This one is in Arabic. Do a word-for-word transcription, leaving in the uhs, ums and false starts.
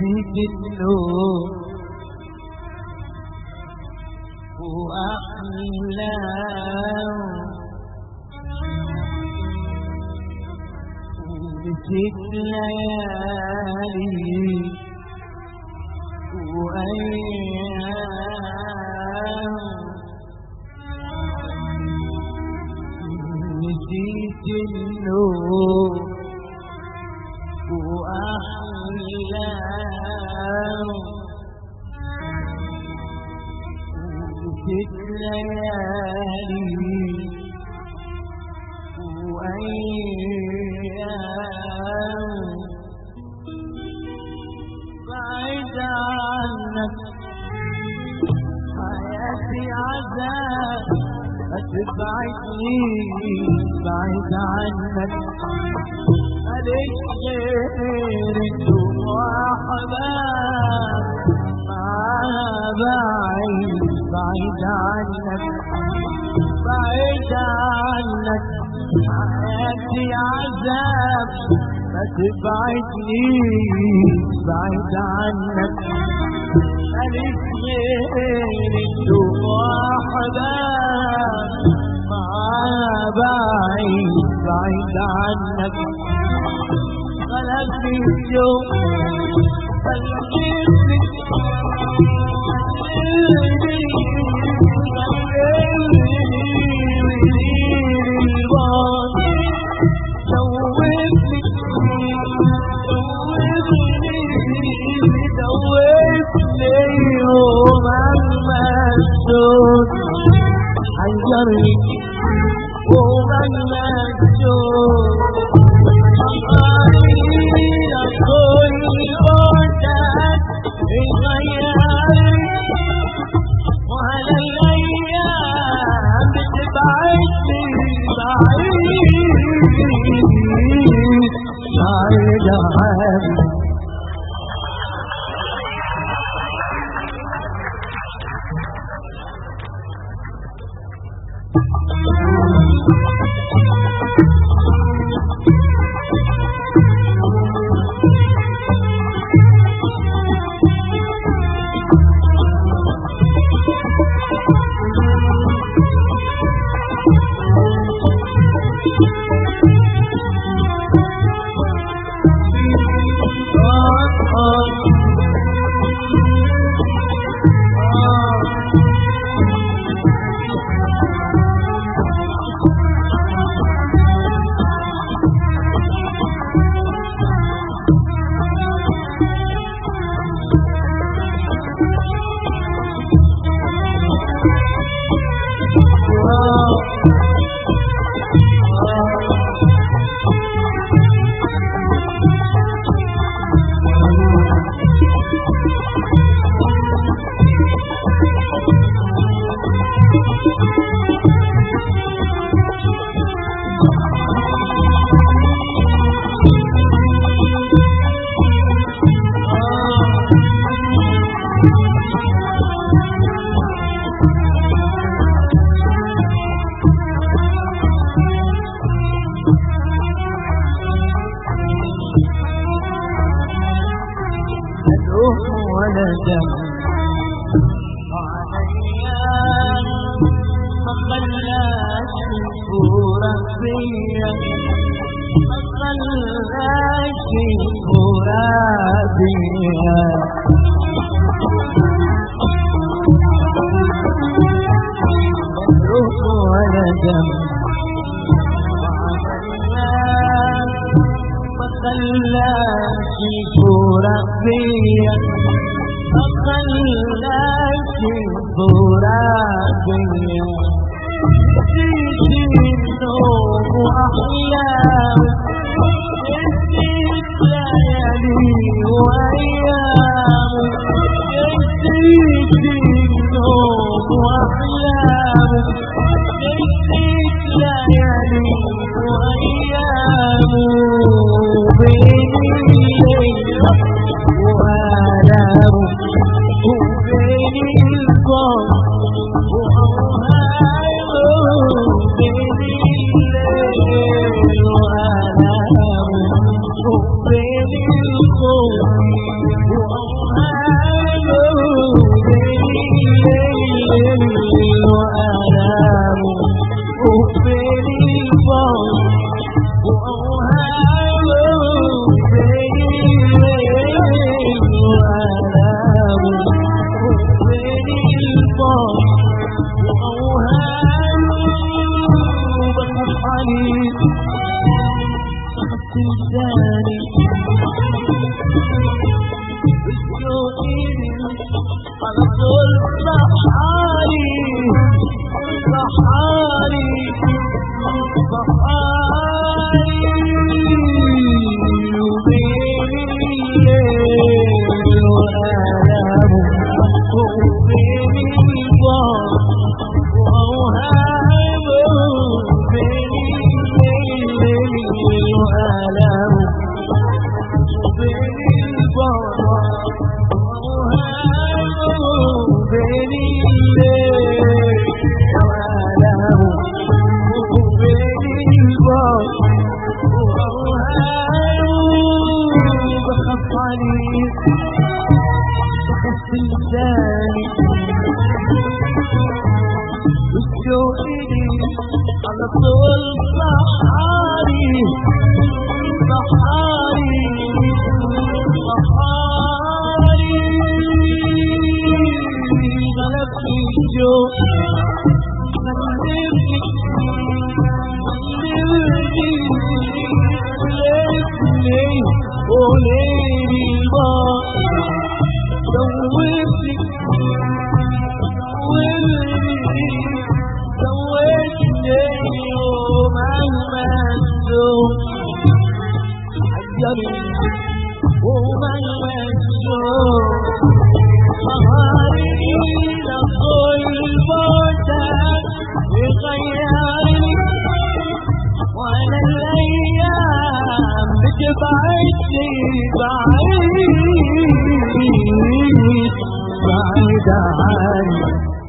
نسيت النوم وأحلام ونسيت ليالي وأيام نسيت النوم وأحلام ونسيت ليالي وأيام بعيد عنك حياتي عذاب هتبعدني بعيد عنك مالك غير الدموع حباب معاها بعيد بعيد عنك بعيد عنك حياتي عذاب ما تبعدنيش بعيد عنك مالك غير الدموع حباب معاها بعيد بعيد عنك غلبني اليوم خليتني حيرني ومهما تشوف علينا كل وقتك يغيرني وعلى الأيام بتبعدني بعيد بعيد عني ولا دم عليا ما خلاش صورة فيا ما خلاش صورة فيا مجروح ولا دم عليا ما خلاش صورة فيا ما خلاش صورة فيا نسيت النوم وأحلام نسيت ليالي وأيام نسيت النوم وأحلام نسيت ليالي وأيام بين الليل وآلام وبين القوم وأوهام بين الليل وآلام وبين القوم وآلامه وبين البعد وأوهامه بين الليل وآلامه وبين البعد وأوهامه بخاف عليك تنساني على طول صحالي صحالي صحالي وبين الليل وآلامه وبين البعد وأوهامه بين الليل وآلامه وبين البعد بين الليل وآلامه وبين البعد وأوهامه بخاف عليك بخاف تنساني والشوق إليك على طول صحاري صحاري صحاري غلبني الشوق غلبني غلبني غلبني وليلي البار دوبني دوبني دوبني ومهما الشوق حيرني ومهما الشوق صهرني لطول الموتى يغيرني وانا الايام بتبعدني بعيد بعيد عني